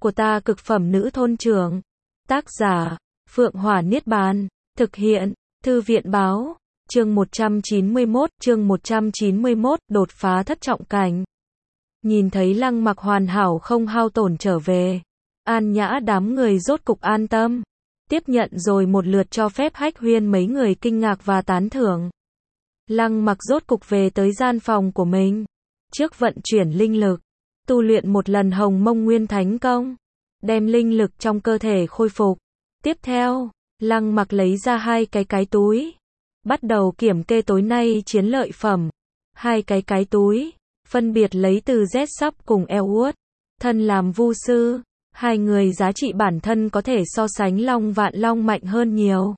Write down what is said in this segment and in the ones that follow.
của ta cực phẩm nữ thôn trưởng. Tác giả, Phượng Hỏa Niết Bàn. Thực hiện, Thư viện Báo. Chương 191, đột phá thất trọng cảnh. Nhìn thấy Lăng Mặc hoàn hảo không hao tổn trở về, An Nhã đám người rốt cục an tâm. Tiếp nhận rồi một lượt cho phép Hách Huyên mấy người kinh ngạc và tán thưởng. Lăng Mặc rốt cục về tới gian phòng của mình. Trước vận chuyển linh lực, tu luyện một lần Hồng Mông Nguyên Thánh Công, đem linh lực trong cơ thể khôi phục. Tiếp theo, Lăng Mặc lấy ra hai cái túi, bắt đầu kiểm kê tối nay chiến lợi phẩm. Hai cái túi, phân biệt lấy từ Z-Sub cùng Elwood. Thân làm vu sư, hai người giá trị bản thân có thể so sánh Long Vạn Long mạnh hơn nhiều.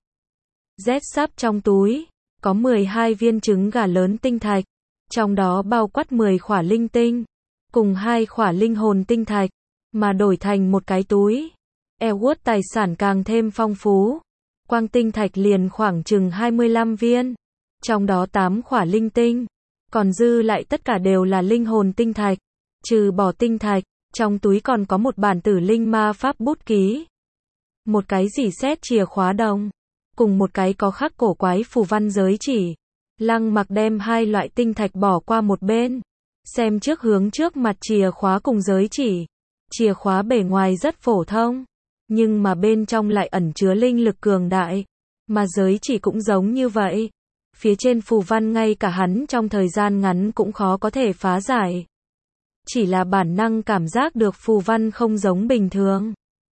Z-Sub trong túi, có 12 viên trứng gà lớn tinh thạch, trong đó bao quát 10 khỏa linh tinh, cùng 2 khỏa linh hồn tinh thạch, mà đổi thành một cái túi. Elwood tài sản càng thêm phong phú, quang tinh thạch liền khoảng chừng 25 viên, trong đó 8 khỏa linh tinh, còn dư lại tất cả đều là linh hồn tinh thạch. Trừ bỏ tinh thạch, trong túi còn có một bản tử linh ma pháp bút ký, một cái rỉ sét chìa khóa đồng, cùng một cái có khắc cổ quái phù văn giới chỉ. Lăng Mặc đem hai loại tinh thạch bỏ qua một bên, xem trước hướng trước mặt chìa khóa cùng giới chỉ. Chìa khóa bề ngoài rất phổ thông, nhưng mà bên trong lại ẩn chứa linh lực cường đại, mà giới chỉ cũng giống như vậy. Phía trên phù văn ngay cả hắn trong thời gian ngắn cũng khó có thể phá giải. Chỉ là bản năng cảm giác được phù văn không giống bình thường.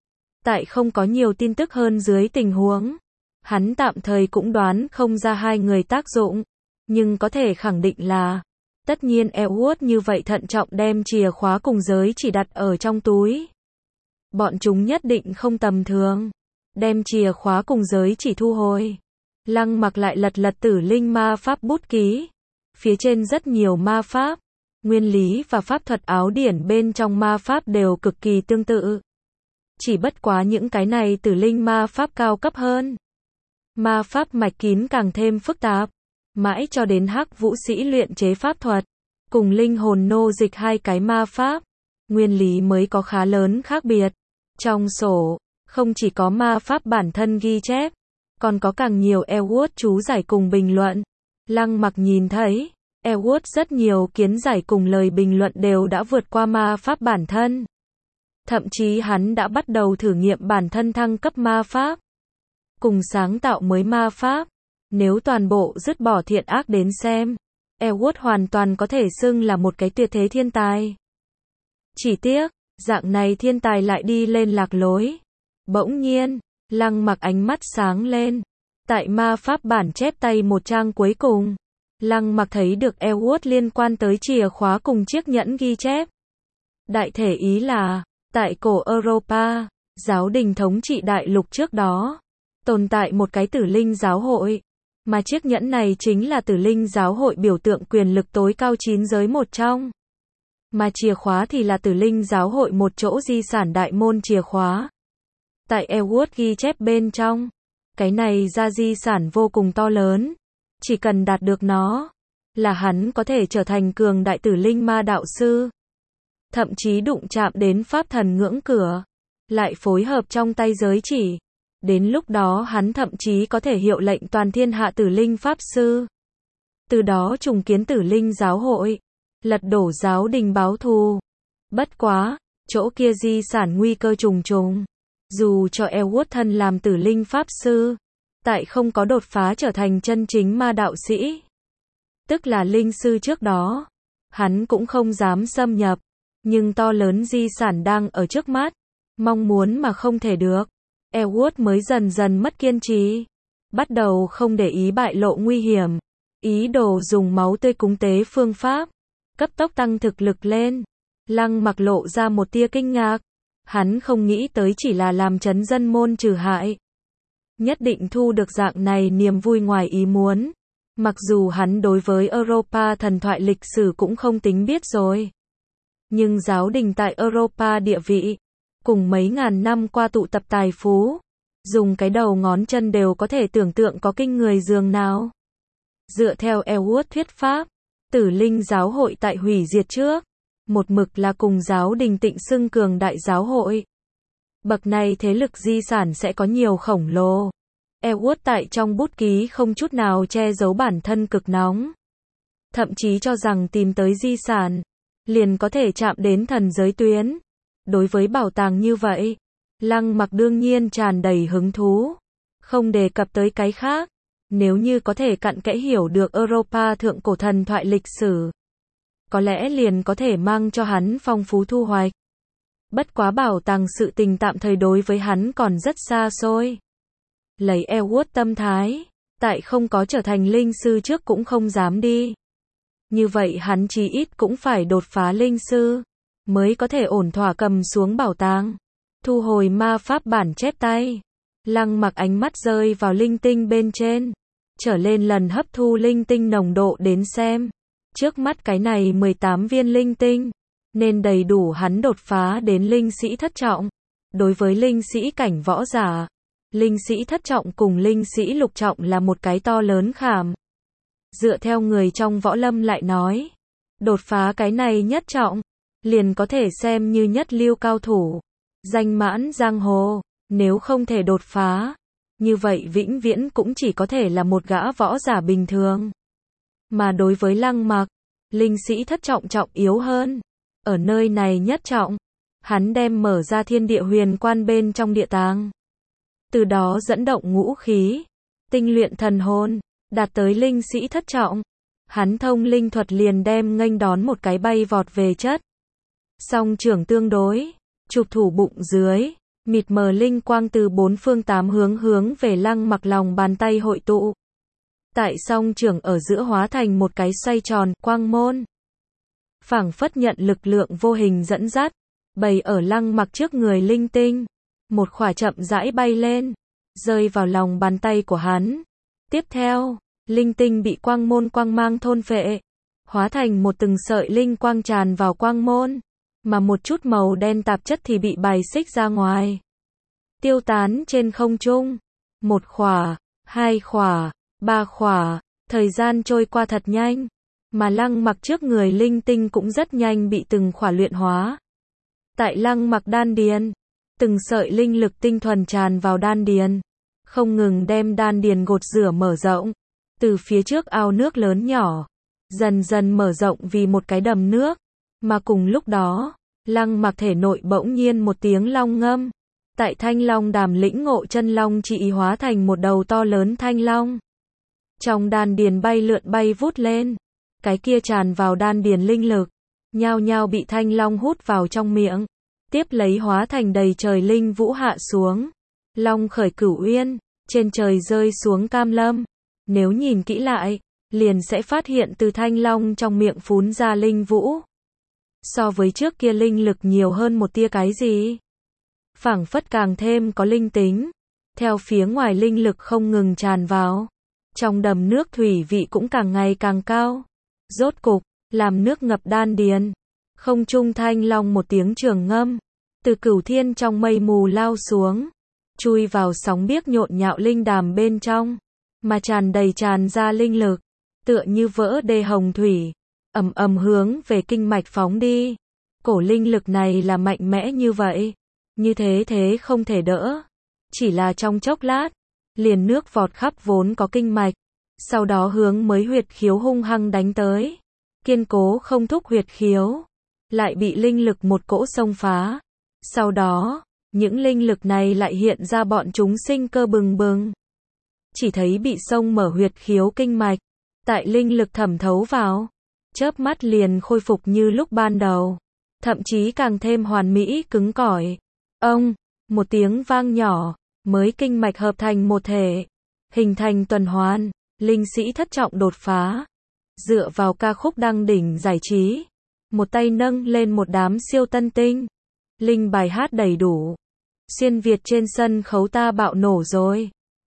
Tại không có nhiều tin tức hơn dưới tình huống, hắn tạm thời cũng đoán không ra hai người tác dụng, nhưng có thể khẳng định là, tất nhiên Elwood như vậy thận trọng đem chìa khóa cùng giới chỉ đặt ở trong túi. Bọn chúng nhất định không tầm thường. Đem chìa khóa cùng giới chỉ thu hồi. Lăng Mặc lại lật tử linh ma pháp bút ký. Phía trên rất nhiều ma pháp, nguyên lý và pháp thuật áo điển bên trong ma pháp đều cực kỳ tương tự. Chỉ bất quá những cái này tử linh ma pháp cao cấp hơn. Ma pháp mạch kín càng thêm phức tạp. Mãi cho đến Hắc Vũ Sĩ luyện chế pháp thuật, cùng linh hồn nô dịch hai cái ma pháp, nguyên lý mới có khá lớn khác biệt. Trong sổ, không chỉ có ma pháp bản thân ghi chép, còn có càng nhiều Elwood chú giải cùng bình luận. Lăng Mặc nhìn thấy, Elwood rất nhiều kiến giải cùng lời bình luận đều đã vượt qua ma pháp bản thân. Thậm chí hắn đã bắt đầu thử nghiệm bản thân thăng cấp ma pháp, cùng sáng tạo mới ma pháp. Nếu toàn bộ dứt bỏ thiện ác đến xem, Elwood hoàn toàn có thể xưng là một cái tuyệt thế thiên tài. Chỉ tiếc, dạng này thiên tài lại đi lên lạc lối. Bỗng nhiên, Lăng Mặc ánh mắt sáng lên. Tại ma pháp bản chép tay một trang cuối cùng, Lăng Mặc thấy được Elwood liên quan tới chìa khóa cùng chiếc nhẫn ghi chép. Đại thể ý là, tại cổ Europa, giáo đình thống trị đại lục trước đó, tồn tại một cái tử linh giáo hội. Mà chiếc nhẫn này chính là tử linh giáo hội biểu tượng quyền lực tối cao 9 giới một trong. Mà chìa khóa thì là tử linh giáo hội một chỗ di sản đại môn chìa khóa. Tại Elwood ghi chép bên trong, cái này ra di sản vô cùng to lớn. Chỉ cần đạt được nó, là hắn có thể trở thành cường đại tử linh ma đạo sư. Thậm chí đụng chạm đến pháp thần ngưỡng cửa, lại phối hợp trong tay giới chỉ. Đến lúc đó hắn thậm chí có thể hiệu lệnh toàn thiên hạ tử linh pháp sư. Từ đó trùng kiến tử linh giáo hội, lật đổ giáo đình báo thù. Bất quá, chỗ kia di sản nguy cơ trùng trùng. Dù cho Elwood thân làm tử linh pháp sư, tại không có đột phá trở thành chân chính ma đạo sĩ, tức là linh sư trước đó, hắn cũng không dám xâm nhập. Nhưng to lớn di sản đang ở trước mắt, mong muốn mà không thể được. Elwood mới dần dần mất kiên trì, bắt đầu không để ý bại lộ nguy hiểm, ý đồ dùng máu tươi cúng tế phương pháp, cấp tốc tăng thực lực lên. Lăng Mặc lộ ra một tia kinh ngạc, hắn không nghĩ tới chỉ là làm trấn dân môn trừ hại, nhất định thu được dạng này niềm vui ngoài ý muốn. Mặc dù hắn đối với Europa thần thoại lịch sử cũng không tính biết rồi, nhưng giáo đình tại Europa địa vị, cùng mấy ngàn năm qua tụ tập tài phú, dùng cái đầu ngón chân đều có thể tưởng tượng có kinh người dường nào. Dựa theo Elwood thuyết pháp, tử linh giáo hội tại hủy diệt trước, một mực là cùng giáo đình tịnh xưng cường đại giáo hội. Bậc này thế lực di sản sẽ có nhiều khổng lồ. Edward tại trong bút ký không chút nào che giấu bản thân cực nóng. Thậm chí cho rằng tìm tới di sản, liền có thể chạm đến thần giới tuyến. Đối với bảo tàng như vậy, Lăng Mặc đương nhiên tràn đầy hứng thú. Không đề cập tới cái khác, nếu như có thể cặn kẽ hiểu được Europa thượng cổ thần thoại lịch sử, có lẽ liền có thể mang cho hắn phong phú thu hoạch. Bất quá bảo tàng sự tình tạm thời đối với hắn còn rất xa xôi. Lấy Edward tâm thái, tại không có trở thành linh sư trước cũng không dám đi. Như vậy hắn chí ít cũng phải đột phá linh sư, mới có thể ổn thỏa cầm xuống bảo tàng. Thu hồi ma pháp bản chép tay. Lăng Mặc ánh mắt rơi vào linh tinh bên trên. Trở lên lần hấp thu linh tinh nồng độ đến xem. Trước mắt cái này 18 viên linh tinh, nên đầy đủ hắn đột phá đến linh sĩ thất trọng. Đối với linh sĩ cảnh võ giả, linh sĩ thất trọng cùng linh sĩ lục trọng là một cái to lớn khảm. Dựa theo người trong võ lâm lại nói, đột phá cái này nhất trọng, liền có thể xem như nhất lưu cao thủ, danh mãn giang hồ. Nếu không thể đột phá, như vậy vĩnh viễn cũng chỉ có thể là một gã võ giả bình thường. Mà đối với Lăng Mặc, linh sĩ thất trọng trọng yếu hơn. Ở nơi này nhất trọng, hắn đem mở ra thiên địa huyền quan bên trong địa tàng. Từ đó dẫn động ngũ khí, tinh luyện thần hồn, đạt tới linh sĩ thất trọng. Hắn thông linh thuật liền đem nghênh đón một cái bay vọt về chất. Song trưởng tương đối, chụp thủ bụng dưới, mịt mờ linh quang từ bốn phương tám hướng hướng về Lăng Mặc lòng bàn tay hội tụ. Tại song trưởng ở giữa hóa thành một cái xoay tròn, quang môn. Phảng phất nhận lực lượng vô hình dẫn dắt, bày ở Lăng Mặc trước người linh tinh. Một khỏa chậm rãi bay lên, rơi vào lòng bàn tay của hắn. Tiếp theo, linh tinh bị quang môn quang mang thôn phệ, hóa thành một từng sợi linh quang tràn vào quang môn, mà một chút màu đen tạp chất thì bị bài xích ra ngoài, tiêu tán trên không trung. Một khỏa, hai khỏa, ba khỏa, thời gian trôi qua thật nhanh, mà Lăng Mặc trước người linh tinh cũng rất nhanh bị từng khỏa luyện hóa. Tại Lăng Mặc đan điền, từng sợi linh lực tinh thuần tràn vào đan điền, không ngừng đem đan điền gột rửa mở rộng. Từ phía trước ao nước lớn nhỏ, dần dần mở rộng vì một cái đầm nước. Mà cùng lúc đó, Lăng Mặc thể nội bỗng nhiên một tiếng long ngâm. Tại Thanh Long Đàm lĩnh ngộ chân long trị hóa thành một đầu to lớn thanh long. Trong đan điền bay lượn bay vút lên. Cái kia tràn vào đan điền linh lực, nhao nhao bị thanh long hút vào trong miệng. Tiếp lấy hóa thành đầy trời linh vũ hạ xuống. Long khởi cửu uyên, trên trời rơi xuống cam lâm. Nếu nhìn kỹ lại, liền sẽ phát hiện từ thanh long trong miệng phún ra linh vũ. So với trước kia linh lực nhiều hơn một tia cái gì. Phảng phất càng thêm có linh tính. Theo phía ngoài linh lực không ngừng tràn vào. Trong đầm nước thủy vị cũng càng ngày càng cao. Rốt cục, làm nước ngập đan điền. Không trung thanh long một tiếng trường ngâm. Từ cửu thiên trong mây mù lao xuống. Chui vào sóng biếc nhộn nhạo linh đàm bên trong. Mà tràn đầy tràn ra linh lực. Tựa như vỡ đê hồng thủy. Ầm ầm hướng về kinh mạch phóng đi. Cổ linh lực này là mạnh mẽ như vậy. Như thế thế không thể đỡ. Chỉ là trong chốc lát, liền nước vọt khắp vốn có kinh mạch. Sau đó hướng mới huyệt khiếu hung hăng đánh tới. Kiên cố không thúc huyệt khiếu. Lại bị linh lực một cỗ xông phá. Sau đó, những linh lực này lại hiện ra bọn chúng sinh cơ bừng bừng. Chỉ thấy bị xông mở huyệt khiếu kinh mạch. Tại linh lực thẩm thấu vào. Chớp mắt liền khôi phục như lúc ban đầu. Thậm chí càng thêm hoàn mỹ cứng cỏi. Ông, một tiếng vang nhỏ, mới kinh mạch hợp thành một thể. Hình thành tuần hoàn, linh sĩ thất trọng đột phá. Dựa vào ca khúc đăng đỉnh giải trí. Một tay nâng lên một đám siêu tân tinh. Linh bài hát đầy đủ. Xuyên Việt trên sân khấu ta bạo nổ rồi.